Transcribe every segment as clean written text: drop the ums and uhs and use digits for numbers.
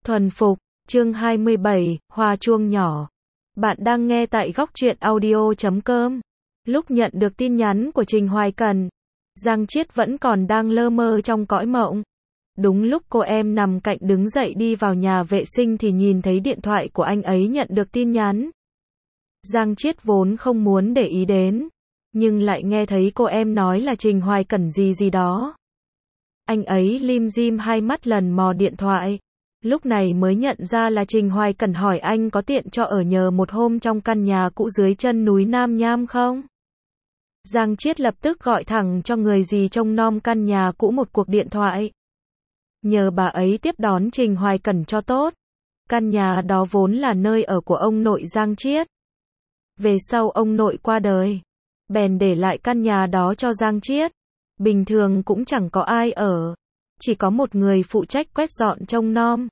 Thuần phục, chương 27, Hoa chuông nhỏ. Bạn đang nghe tại góc truyện audio.com. Lúc nhận được tin nhắn của Trình Hoài Cần, Giang Chiết vẫn còn đang lơ mơ trong cõi mộng. Đúng lúc cô em nằm cạnh đứng dậy đi vào nhà vệ sinh thì nhìn thấy điện thoại của anh ấy nhận được tin nhắn. Giang Chiết vốn không muốn để ý đến, nhưng lại nghe thấy cô em nói là Trình Hoài Cần gì gì đó. Anh ấy lim dim hai mắt lần mò điện thoại. Lúc này mới nhận ra là Trình Hoài Cần hỏi anh có tiện cho ở nhờ một hôm trong căn nhà cũ dưới chân núi Nam Nham không? Giang Chiết lập tức gọi thẳng cho người gì trông nom căn nhà cũ một cuộc điện thoại. Nhờ bà ấy tiếp đón Trình Hoài Cần cho tốt. Căn nhà đó vốn là nơi ở của ông nội Giang Chiết. Về sau ông nội qua đời, bèn để lại căn nhà đó cho Giang Chiết. Bình thường cũng chẳng có ai ở, chỉ có một người phụ trách quét dọn trông nom.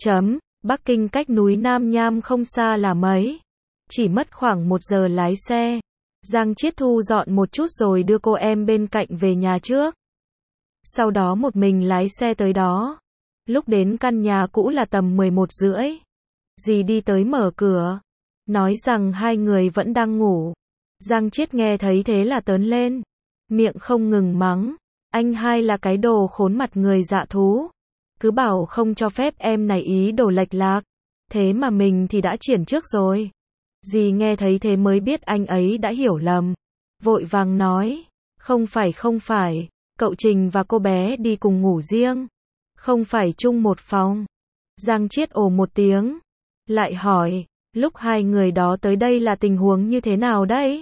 Bắc Kinh cách núi Nam Nham không xa là mấy, chỉ mất khoảng 1 giờ lái xe. Giang Chiết thu dọn một chút rồi đưa cô em bên cạnh về nhà trước. Sau đó một mình lái xe tới đó. Lúc đến căn nhà cũ là tầm 11:30. Dì đi tới mở cửa, nói rằng hai người vẫn đang ngủ. Giang Chiết nghe thấy thế là tớn lên, miệng không ngừng mắng, anh hai là cái đồ khốn mặt người dạ thú. Cứ bảo không cho phép em này ý đồ lệch lạc, thế mà mình thì đã triển trước rồi. Dì nghe thấy thế mới biết anh ấy đã hiểu lầm, vội vàng nói, không phải, cậu Trình và cô bé đi cùng ngủ riêng, không phải chung một phòng. Giang Chiết ồ một tiếng, lại hỏi, lúc hai người đó tới đây là tình huống như thế nào đấy?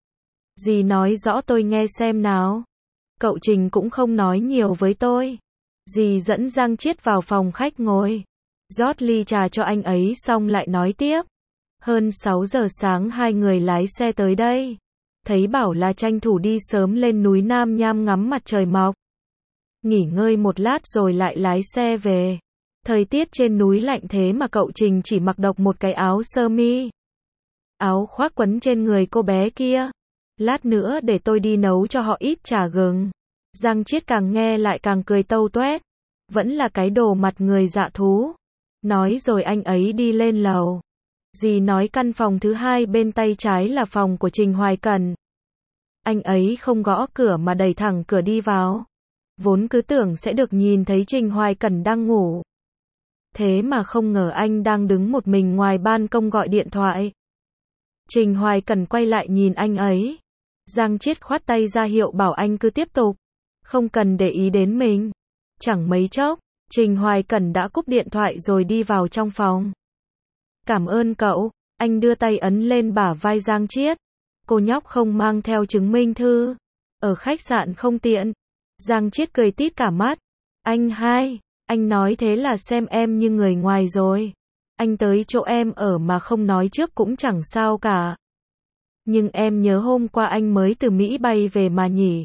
Dì nói rõ tôi nghe xem nào. Cậu Trình cũng không nói nhiều với tôi. Dì dẫn Giang Chiết vào phòng khách ngồi, rót ly trà cho anh ấy xong lại nói tiếp. Hơn 6 giờ sáng hai người lái xe tới đây. Thấy bảo là tranh thủ đi sớm lên núi Nam Nham ngắm mặt trời mọc. Nghỉ ngơi một lát rồi lại lái xe về. Thời tiết trên núi lạnh thế mà cậu Trình chỉ mặc độc một cái áo sơ mi. Áo khoác quấn trên người cô bé kia. Lát nữa để tôi đi nấu cho họ ít trà gừng. Giang Chiết càng nghe lại càng cười tâu toét. Vẫn là cái đồ mặt người dạ thú. Nói rồi anh ấy đi lên lầu. Dì nói căn phòng thứ hai bên tay trái là phòng của Trình Hoài Cần. Anh ấy không gõ cửa mà đẩy thẳng cửa đi vào. Vốn cứ tưởng sẽ được nhìn thấy Trình Hoài Cần đang ngủ. Thế mà không ngờ anh đang đứng một mình ngoài ban công gọi điện thoại. Trình Hoài Cần quay lại nhìn anh ấy. Giang Chiết khoát tay ra hiệu bảo anh cứ tiếp tục, không cần để ý đến mình. Chẳng mấy chốc, Trình Hoài Cần đã cúp điện thoại rồi đi vào trong phòng. Cảm ơn cậu, anh đưa tay ấn lên bả vai Giang Chiết. Cô nhóc không mang theo chứng minh thư, ở khách sạn không tiện. Giang Chiết cười tít cả mắt. Anh hai, anh nói thế là xem em như người ngoài rồi. Anh tới chỗ em ở mà không nói trước cũng chẳng sao cả. Nhưng em nhớ hôm qua anh mới từ Mỹ bay về mà nhỉ.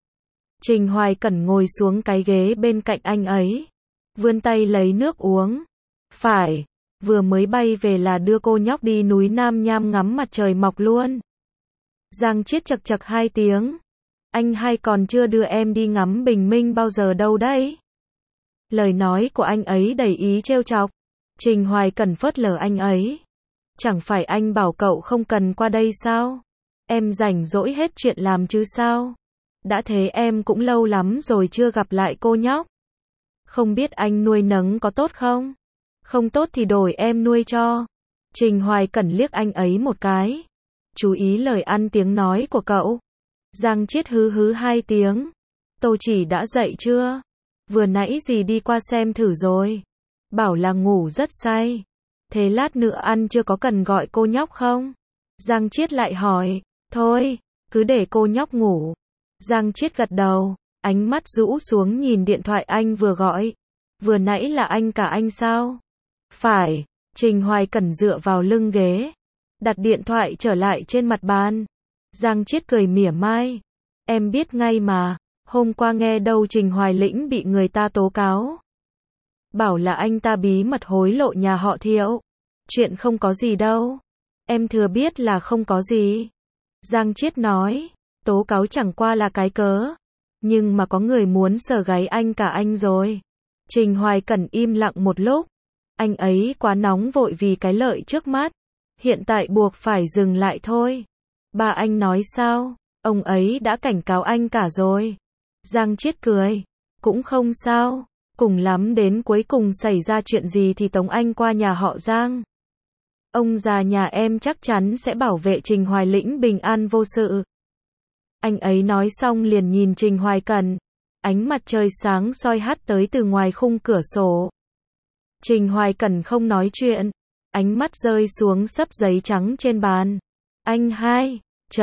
Trình Hoài Cần ngồi xuống cái ghế bên cạnh anh ấy, vươn tay lấy nước uống. Phải, vừa mới bay về là đưa cô nhóc đi núi Nam Nham ngắm mặt trời mọc luôn. Giang Chiết chật chật 2 tiếng. Anh hai còn chưa đưa em đi ngắm bình minh bao giờ đâu đấy. Lời nói của anh ấy đầy ý trêu chọc. Trình Hoài Cần phớt lờ anh ấy. Chẳng phải anh bảo cậu không cần qua đây sao? Em rảnh rỗi hết chuyện làm chứ sao? Đã thế em cũng lâu lắm rồi chưa gặp lại cô nhóc. Không biết anh nuôi nấng có tốt không? Không tốt thì đổi em nuôi cho. Trình Hoài Cần liếc anh ấy một cái. Chú ý lời ăn tiếng nói của cậu. Giang Chiết hứ 2 tiếng. Tô Chỉ đã dậy chưa? Vừa nãy dì đi qua xem thử rồi. Bảo là ngủ rất say. Thế lát nữa ăn chưa có cần gọi cô nhóc không? Giang Chiết lại hỏi. Thôi, cứ để cô nhóc ngủ. Giang Chiết gật đầu, ánh mắt rũ xuống nhìn điện thoại anh vừa gọi. Vừa nãy là anh cả anh sao? Phải. Trình Hoài Cần dựa vào lưng ghế, đặt điện thoại trở lại trên mặt bàn. Giang Chiết cười mỉa mai. Em biết ngay mà, hôm qua nghe đâu Trình Hoài Lĩnh bị người ta tố cáo. Bảo là anh ta bí mật hối lộ nhà họ Thiệu. Chuyện không có gì đâu. Em thừa biết là không có gì. Giang Chiết nói, tố cáo chẳng qua là cái cớ. Nhưng mà có người muốn sờ gáy anh cả anh rồi. Trình Hoài Cần im lặng một lúc. Anh ấy quá nóng vội vì cái lợi trước mắt. Hiện tại buộc phải dừng lại thôi. Ba anh nói sao? Ông ấy đã cảnh cáo anh cả rồi. Giang Chiết cười. Cũng không sao. Cùng lắm đến cuối cùng xảy ra chuyện gì thì tống anh qua nhà họ Giang. Ông già nhà em chắc chắn sẽ bảo vệ Trình Hoài Lĩnh bình an vô sự. Anh ấy nói xong liền nhìn Trình Hoài Cẩn. Ánh mặt trời sáng soi hắt tới từ ngoài khung cửa sổ. Trình Hoài Cẩn không nói chuyện. Ánh mắt rơi xuống xấp giấy trắng trên bàn. Anh hai.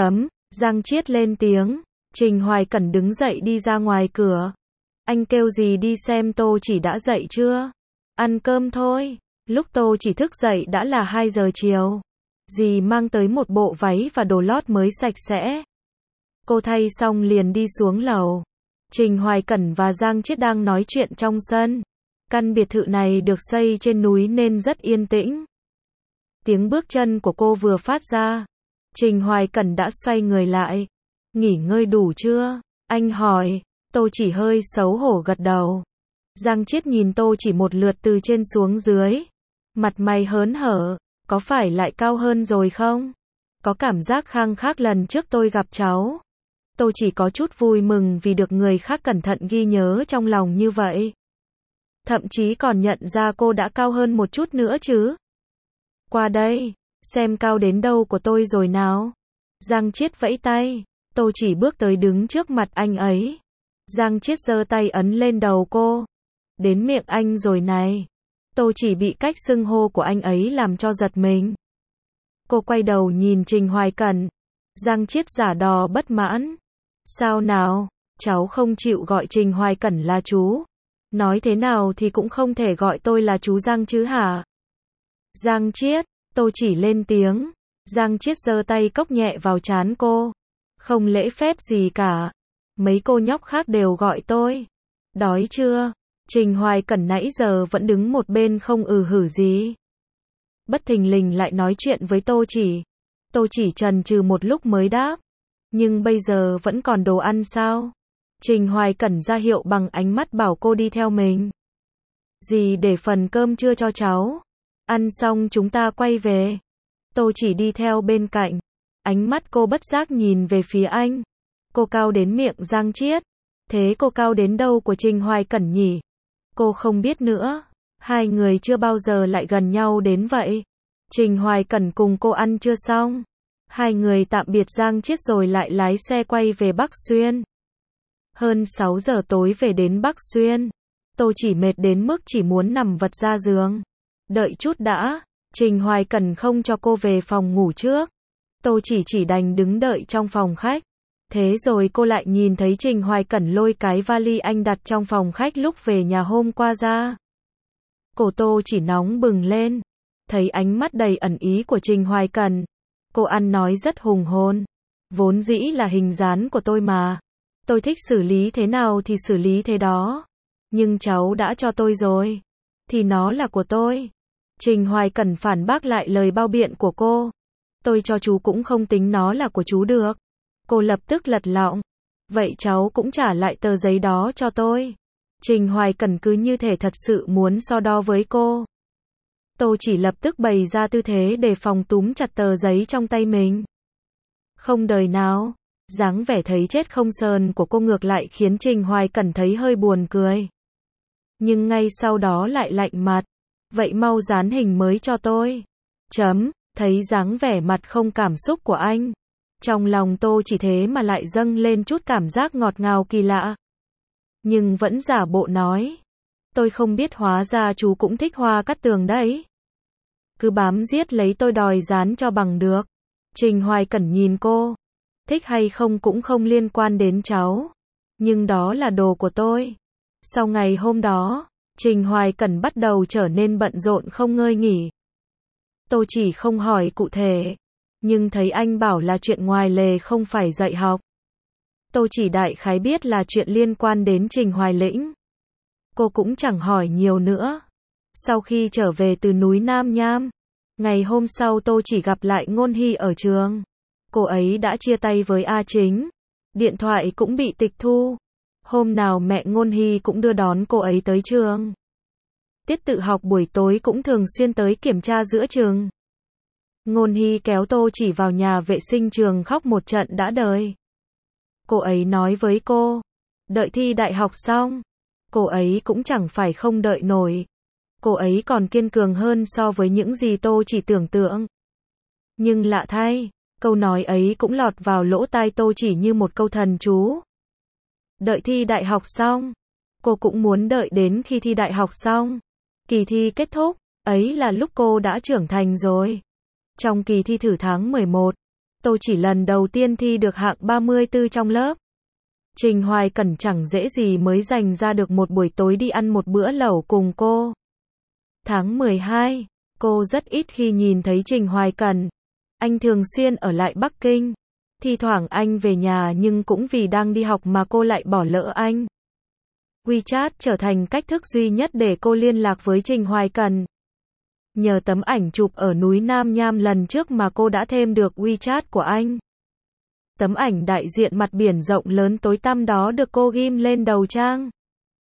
Giang Chiết lên tiếng. Trình Hoài Cẩn đứng dậy đi ra ngoài cửa. Anh kêu gì đi xem Tô Chỉ đã dậy chưa? Ăn cơm thôi. Lúc Tô Chỉ thức dậy đã là 2 giờ chiều. Dì mang tới một bộ váy và đồ lót mới sạch sẽ. Cô thay xong liền đi xuống lầu. Trình Hoài Cẩn và Giang Chiết đang nói chuyện trong sân. Căn biệt thự này được xây trên núi nên rất yên tĩnh. Tiếng bước chân của cô vừa phát ra. Trình Hoài Cẩn đã xoay người lại. Nghỉ ngơi đủ chưa? Anh hỏi. Tô Chỉ hơi xấu hổ gật đầu. Giang Chiết nhìn Tô Chỉ một lượt từ trên xuống dưới. Mặt mày hớn hở. Có phải lại cao hơn rồi không? Có cảm giác khang khác lần trước tôi gặp cháu. Tô Chỉ có chút vui mừng vì được người khác cẩn thận ghi nhớ trong lòng như vậy. Thậm chí còn nhận ra cô đã cao hơn một chút nữa chứ. Qua đây, xem cao đến đâu của tôi rồi nào. Giang Chiết vẫy tay. Tô Chỉ bước tới đứng trước mặt anh ấy. Giang Chiết giơ tay ấn lên đầu cô. Đến miệng anh rồi này. Tô Chỉ bị cách xưng hô của anh ấy làm cho giật mình. Cô quay đầu nhìn Trình Hoài Cẩn. Giang Chiết giả đò bất mãn. Sao nào, cháu không chịu gọi Trình Hoài Cẩn là chú. Nói thế nào thì cũng không thể gọi tôi là chú Giang chứ hả? Giang Chiết, Tô Chỉ lên tiếng. Giang Chiết giơ tay cốc nhẹ vào trán cô. Không lễ phép gì cả. Mấy cô nhóc khác đều gọi tôi. Đói chưa? Trình Hoài Cẩn nãy giờ vẫn đứng một bên không hử gì. Bất thình lình lại nói chuyện với Tô Chỉ. Tô Chỉ chần chừ một lúc mới đáp. Nhưng bây giờ vẫn còn đồ ăn sao? Trình Hoài Cẩn ra hiệu bằng ánh mắt bảo cô đi theo mình. Dì để phần cơm trưa cho cháu. Ăn xong chúng ta quay về. Tô Chỉ đi theo bên cạnh. Ánh mắt cô bất giác nhìn về phía anh. Cô cao đến miệng Giang Chiết. Thế cô cao đến đâu của Trình Hoài Cẩn nhỉ? Cô không biết nữa. Hai người chưa bao giờ lại gần nhau đến vậy. Trình Hoài Cẩn cùng cô ăn chưa xong. Hai người tạm biệt Giang Chiết rồi lại lái xe quay về Bắc Xuyên. Hơn 6 giờ tối về đến Bắc Xuyên. Tô Chỉ mệt đến mức chỉ muốn nằm vật ra giường. Đợi chút đã. Trình Hoài Cẩn không cho cô về phòng ngủ trước. Tô Chỉ đành đứng đợi trong phòng khách. Thế rồi cô lại nhìn thấy Trình Hoài Cẩn lôi cái vali anh đặt trong phòng khách lúc về nhà hôm qua ra. Cổ Tô Chỉ nóng bừng lên. Thấy ánh mắt đầy ẩn ý của Trình Hoài Cẩn. Cô ăn nói rất hùng hồn. Vốn dĩ là hình dáng của tôi mà. Tôi thích xử lý thế nào thì xử lý thế đó. Nhưng cháu đã cho tôi rồi. Thì nó là của tôi. Trình Hoài Cẩn phản bác lại lời bao biện của cô. Tôi cho chú cũng không tính nó là của chú được. Cô lập tức lật lọng. Vậy cháu cũng trả lại tờ giấy đó cho tôi. Trình Hoài Cẩn cứ như thể thật sự muốn so đo với cô. Tô Chỉ lập tức bày ra tư thế để phòng túm chặt tờ giấy trong tay mình. Không đời nào. Dáng vẻ thấy chết không sờn của cô ngược lại khiến Trình Hoài Cẩn thấy hơi buồn cười. Nhưng ngay sau đó lại lạnh mặt. Vậy mau dán hình mới cho tôi. Thấy dáng vẻ mặt không cảm xúc của anh. Trong lòng Tô Chỉ thế mà lại dâng lên chút cảm giác ngọt ngào kỳ lạ. Nhưng vẫn giả bộ nói. Tôi không biết hóa ra chú cũng thích Hoa Cát Tường đấy. Cứ bám giết lấy tôi đòi dán cho bằng được. Trình Hoài Cẩn nhìn cô. Thích hay không cũng không liên quan đến cháu. Nhưng đó là đồ của tôi. Sau ngày hôm đó, Trình Hoài Cẩn bắt đầu trở nên bận rộn không ngơi nghỉ. Tô Chỉ không hỏi cụ thể. Nhưng thấy anh bảo là chuyện ngoài lề không phải dạy học. Tô Chỉ đại khái biết là chuyện liên quan đến Trình Hoài Lĩnh. Cô cũng chẳng hỏi nhiều nữa. Sau khi trở về từ núi Nam Nham, ngày hôm sau Tô Chỉ gặp lại Ngôn Hy ở trường. Cô ấy đã chia tay với A Chính. Điện thoại cũng bị tịch thu. Hôm nào mẹ Ngôn Hy cũng đưa đón cô ấy tới trường. Tiết tự học buổi tối cũng thường xuyên tới kiểm tra giữa trường. Ngôn Hy kéo Tô Chỉ vào nhà vệ sinh trường khóc một trận đã đời. Cô ấy nói với cô, đợi thi đại học xong, cô ấy cũng chẳng phải không đợi nổi. Cô ấy còn kiên cường hơn so với những gì Tô Chỉ tưởng tượng. Nhưng lạ thay, câu nói ấy cũng lọt vào lỗ tai Tô Chỉ như một câu thần chú. Đợi thi đại học xong, cô cũng muốn đợi đến khi thi đại học xong. Kỳ thi kết thúc, ấy là lúc cô đã trưởng thành rồi. Trong kỳ thi thử tháng 11, Tô Chỉ lần đầu tiên thi được hạng 34 trong lớp. Trình Hoài Cẩn chẳng dễ gì mới dành ra được một buổi tối đi ăn một bữa lẩu cùng cô. Tháng 12, cô rất ít khi nhìn thấy Trình Hoài Cẩn. Anh thường xuyên ở lại Bắc Kinh. Thi thoảng anh về nhà nhưng cũng vì đang đi học mà cô lại bỏ lỡ anh. WeChat trở thành cách thức duy nhất để cô liên lạc với Trình Hoài Cẩn. Nhờ tấm ảnh chụp ở núi Nam Nham lần trước mà cô đã thêm được WeChat của anh. Tấm ảnh đại diện mặt biển rộng lớn tối tăm đó được cô ghim lên đầu trang.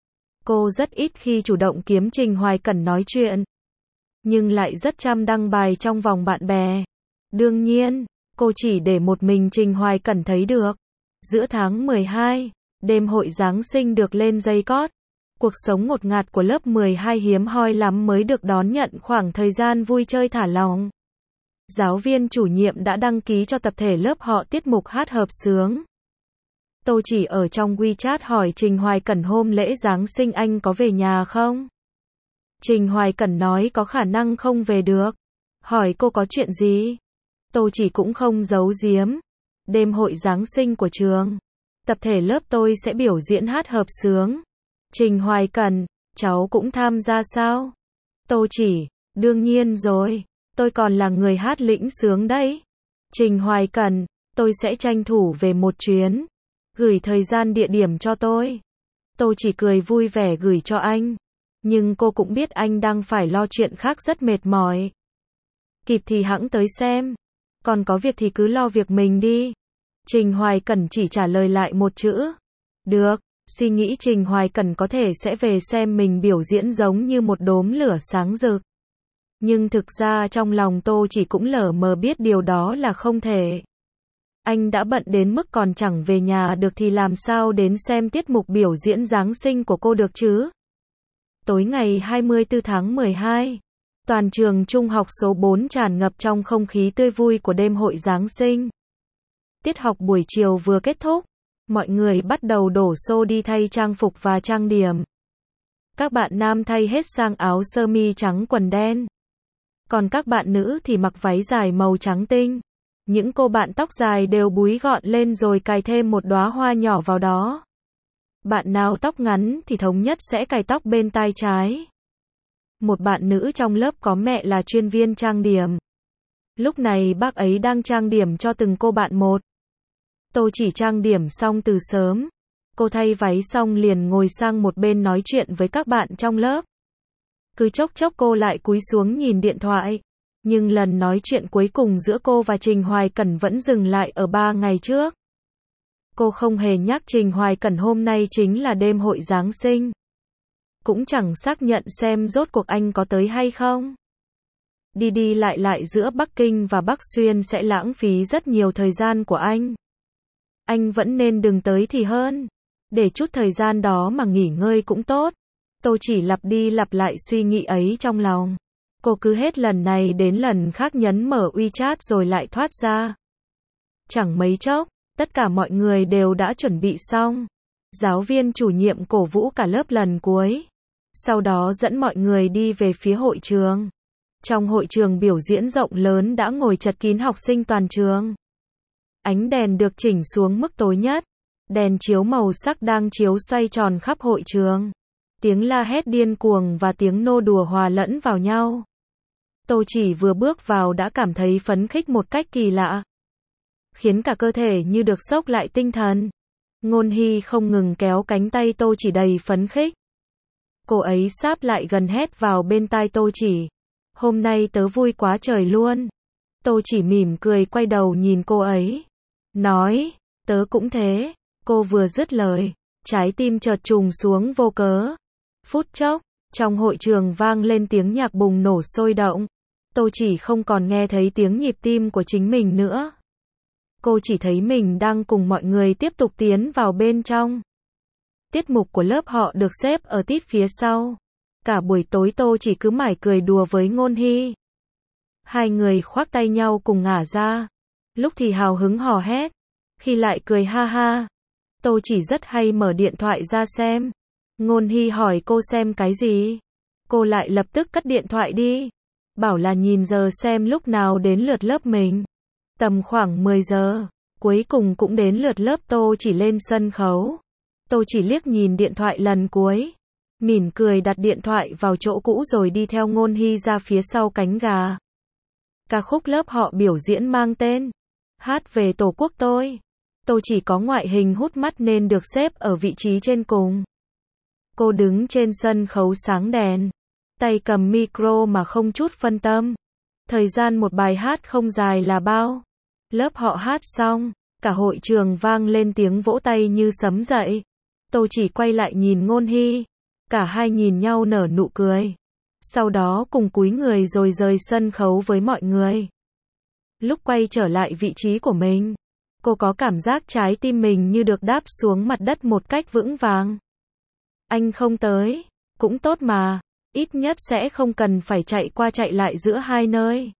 Cô rất ít khi chủ động kiếm Trình Hoài Cẩn nói chuyện, nhưng lại rất chăm đăng bài trong vòng bạn bè. Đương nhiên, cô chỉ để một mình Trình Hoài Cẩn thấy được. Giữa tháng 12, đêm hội Giáng sinh được lên dây cót. Cuộc sống ngột ngạt của lớp 12 hiếm hoi lắm mới được đón nhận khoảng thời gian vui chơi thả lỏng. Giáo viên chủ nhiệm đã đăng ký cho tập thể lớp họ tiết mục hát hợp xướng. Tô Chỉ ở trong WeChat hỏi Trình Hoài Cẩn hôm lễ Giáng sinh anh có về nhà không? Trình Hoài Cẩn nói có khả năng không về được. Hỏi cô có chuyện gì? Tô Chỉ cũng không giấu giếm. Đêm hội Giáng sinh của trường, tập thể lớp tôi sẽ biểu diễn hát hợp xướng. Trình Hoài Cẩn, cháu cũng tham gia sao? Tô Chỉ, đương nhiên rồi, tôi còn là người hát lĩnh sướng đấy. Trình Hoài Cẩn, tôi sẽ tranh thủ về một chuyến. Gửi thời gian địa điểm cho tôi. Tô Chỉ cười vui vẻ gửi cho anh. Nhưng cô cũng biết anh đang phải lo chuyện khác rất mệt mỏi. Kịp thì hẵng tới xem. Còn có việc thì cứ lo việc mình đi. Trình Hoài Cẩn chỉ trả lời lại một chữ. Được, suy nghĩ Trình Hoài Cẩn có thể sẽ về xem mình biểu diễn giống như một đốm lửa sáng rực. Nhưng thực ra trong lòng Tô Chỉ cũng lờ mờ biết điều đó là không thể. Anh đã bận đến mức còn chẳng về nhà được thì làm sao đến xem tiết mục biểu diễn Giáng sinh của cô được chứ? Tối ngày 24 tháng 12, toàn trường trung học số 4 tràn ngập trong không khí tươi vui của đêm hội Giáng sinh. Tiết học buổi chiều vừa kết thúc, mọi người bắt đầu đổ xô đi thay trang phục và trang điểm. Các bạn nam thay hết sang áo sơ mi trắng quần đen. Còn các bạn nữ thì mặc váy dài màu trắng tinh. Những cô bạn tóc dài đều búi gọn lên rồi cài thêm một đóa hoa nhỏ vào đó. Bạn nào tóc ngắn thì thống nhất sẽ cài tóc bên tai trái. Một bạn nữ trong lớp có mẹ là chuyên viên trang điểm. Lúc này bác ấy đang trang điểm cho từng cô bạn một. Tô Chỉ trang điểm xong từ sớm. Cô thay váy xong liền ngồi sang một bên nói chuyện với các bạn trong lớp. Cứ chốc chốc cô lại cúi xuống nhìn điện thoại. Nhưng lần nói chuyện cuối cùng giữa cô và Trình Hoài Cẩn vẫn dừng lại ở 3 ngày trước. Cô không hề nhắc Trình Hoài Cẩn hôm nay chính là đêm hội Giáng sinh. Cũng chẳng xác nhận xem rốt cuộc anh có tới hay không. Đi đi lại lại giữa Bắc Kinh và Bắc Xuyên sẽ lãng phí rất nhiều thời gian của anh. Anh vẫn nên đừng tới thì hơn. Để chút thời gian đó mà nghỉ ngơi cũng tốt. Tô Chỉ lặp đi lặp lại suy nghĩ ấy trong lòng. Cô cứ hết lần này đến lần khác nhấn mở WeChat rồi lại thoát ra. Chẳng mấy chốc, tất cả mọi người đều đã chuẩn bị xong. Giáo viên chủ nhiệm cổ vũ cả lớp lần cuối. Sau đó dẫn mọi người đi về phía hội trường. Trong hội trường biểu diễn rộng lớn đã ngồi chật kín học sinh toàn trường. Ánh đèn được chỉnh xuống mức tối nhất. Đèn chiếu màu sắc đang chiếu xoay tròn khắp hội trường. Tiếng la hét điên cuồng và tiếng nô đùa hòa lẫn vào nhau. Tô Chỉ vừa bước vào đã cảm thấy phấn khích một cách kỳ lạ. Khiến cả cơ thể như được xốc lại tinh thần. Ngôn Hy không ngừng kéo cánh tay Tô Chỉ đầy phấn khích. Cô ấy sáp lại gần hét vào bên tai Tô Chỉ. Hôm nay tớ vui quá trời luôn. Tô Chỉ mỉm cười quay đầu nhìn cô ấy. Nói, tớ cũng thế. Cô vừa dứt lời, trái tim chợt trùng xuống vô cớ. Phút chốc, Trong hội trường vang lên tiếng nhạc bùng nổ sôi động. Tô Chỉ không còn nghe thấy tiếng nhịp tim của chính mình nữa. Cô chỉ thấy mình đang cùng mọi người tiếp tục tiến vào bên trong. Tiết mục của lớp họ được xếp ở tít phía sau. Cả buổi tối Tô Chỉ cứ mải cười đùa với Ngôn Hy. Hai người khoác tay nhau cùng ngả ra. Lúc thì hào hứng hò hét, khi lại cười ha ha. Tô Chỉ rất hay mở điện thoại ra xem. Ngôn Hy hỏi cô xem cái gì. Cô lại lập tức cất điện thoại đi. Bảo là nhìn giờ xem lúc nào đến lượt lớp mình. Tầm khoảng 10 giờ, cuối cùng cũng đến lượt lớp Tô Chỉ lên sân khấu. Tô Chỉ liếc nhìn điện thoại lần cuối. Mỉm cười đặt điện thoại vào chỗ cũ rồi đi theo Ngôn Hy ra phía sau cánh gà. Ca khúc lớp họ biểu diễn mang tên Hát về Tổ quốc tôi. Tô Chỉ có ngoại hình hút mắt nên được xếp ở vị trí trên cùng. Cô đứng trên sân khấu sáng đèn, tay cầm micro mà không chút phân tâm. Thời gian một bài hát không dài là bao. Lớp họ hát xong, cả hội trường vang lên tiếng vỗ tay như sấm dậy. Tô Chỉ quay lại nhìn Ngôn Hy. Cả hai nhìn nhau nở nụ cười. Sau đó cùng cúi người rồi rời sân khấu với mọi người. Lúc quay trở lại vị trí của mình, cô có cảm giác trái tim mình như được đáp xuống mặt đất một cách vững vàng. Anh không tới, cũng tốt mà, ít nhất sẽ không cần phải chạy qua chạy lại giữa hai nơi.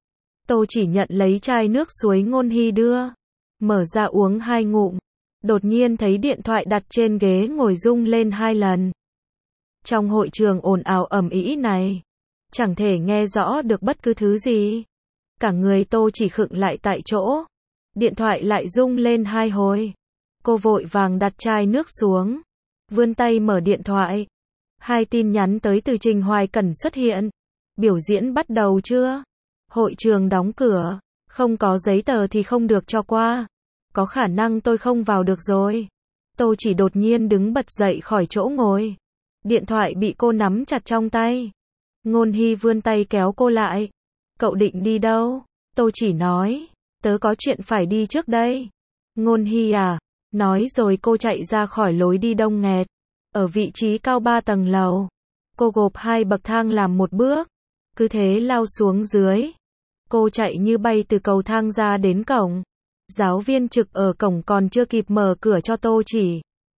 Tô Chỉ nhận lấy chai nước suối Ngôn Hy đưa, mở ra uống 2 ngụm, đột nhiên thấy điện thoại đặt trên ghế ngồi rung lên 2 lần. Trong hội trường ồn ào ầm ĩ này, chẳng thể nghe rõ được bất cứ thứ gì. Cả người Tô Chỉ khựng lại tại chỗ. Điện thoại lại rung lên 2 hồi. Cô vội vàng đặt chai nước xuống, vươn tay mở điện thoại. 2 tin nhắn tới từ Trình Hoài Cẩn xuất hiện. Biểu diễn bắt đầu chưa? Hội trường đóng cửa, không có giấy tờ thì không được cho qua. Có khả năng tôi không vào được rồi. Tô Chỉ đột nhiên đứng bật dậy khỏi chỗ ngồi. Điện thoại bị cô nắm chặt trong tay. Ngôn Hy vươn tay kéo cô lại. Cậu định đi đâu? Tô Chỉ nói. Tớ có chuyện phải đi trước đây. Ngôn Hy à? Nói rồi cô chạy ra khỏi lối đi đông nghẹt. Ở vị trí cao 3 tầng lầu. Cô gộp 2 bậc thang làm một bước. Cứ thế lao xuống dưới. Cô chạy như bay từ cầu thang ra đến cổng. Giáo viên trực ở cổng còn chưa kịp mở cửa cho Tô Chỉ.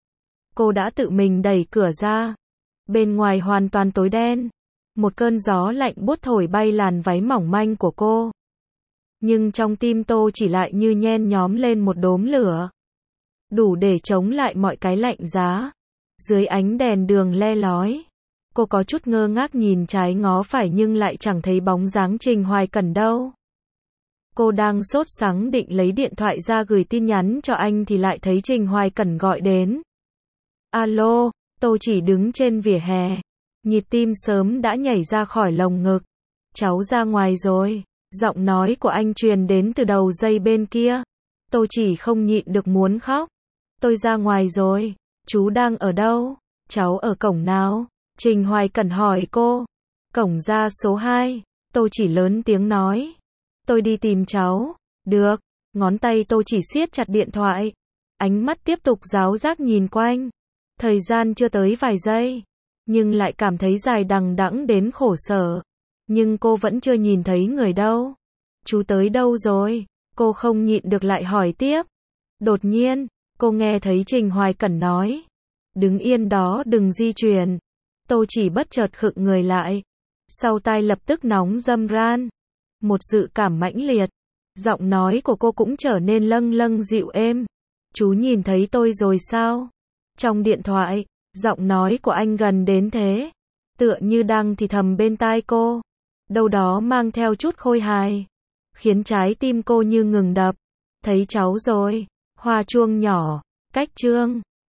Cô đã tự mình đẩy cửa ra. Bên ngoài hoàn toàn tối đen. Một cơn gió lạnh buốt thổi bay làn váy mỏng manh của cô. Nhưng trong tim Tô Chỉ lại như nhen nhóm lên một đốm lửa. Đủ để chống lại mọi cái lạnh giá. Dưới ánh đèn đường le lói. Cô có chút ngơ ngác nhìn trái ngó phải nhưng lại chẳng thấy bóng dáng Trình Hoài Cẩn đâu. Cô đang sốt sắng định lấy điện thoại ra gửi tin nhắn cho anh thì lại thấy Trình Hoài Cẩn gọi đến. Alo, Tô Chỉ đứng trên vỉa hè. Nhịp tim sớm đã nhảy ra khỏi lồng ngực. Cháu ra ngoài rồi. Giọng nói của anh truyền đến từ đầu dây bên kia. Tô Chỉ không nhịn được muốn khóc. Tôi ra ngoài rồi. Chú đang ở đâu? Cháu ở cổng nào? Trình Hoài Cẩn hỏi cô. Cổng ra số 2. Tô Chỉ lớn tiếng nói. Tôi đi tìm cháu. Được. Ngón tay Tô Chỉ siết chặt điện thoại. Ánh mắt tiếp tục giáo giác nhìn quanh. Thời gian chưa tới vài giây. Nhưng lại cảm thấy dài đằng đẵng đến khổ sở. Nhưng cô vẫn chưa nhìn thấy người đâu. Chú tới đâu rồi? Cô không nhịn được lại hỏi tiếp. Đột nhiên, cô nghe thấy Trình Hoài Cẩn nói. Đứng yên đó đừng di chuyển. Tô Chỉ bất chợt khựng người lại. Sau tai lập tức nóng râm ran. Một dự cảm mãnh liệt. Giọng nói của cô cũng trở nên lâng lâng dịu êm. Chú nhìn thấy tôi rồi sao? Trong điện thoại, giọng nói của anh gần đến thế. Tựa như đang thì thầm bên tai cô. Đâu đó mang theo chút khôi hài. Khiến trái tim cô như ngừng đập. Thấy cháu rồi. Hoa chuông nhỏ. Cách chương.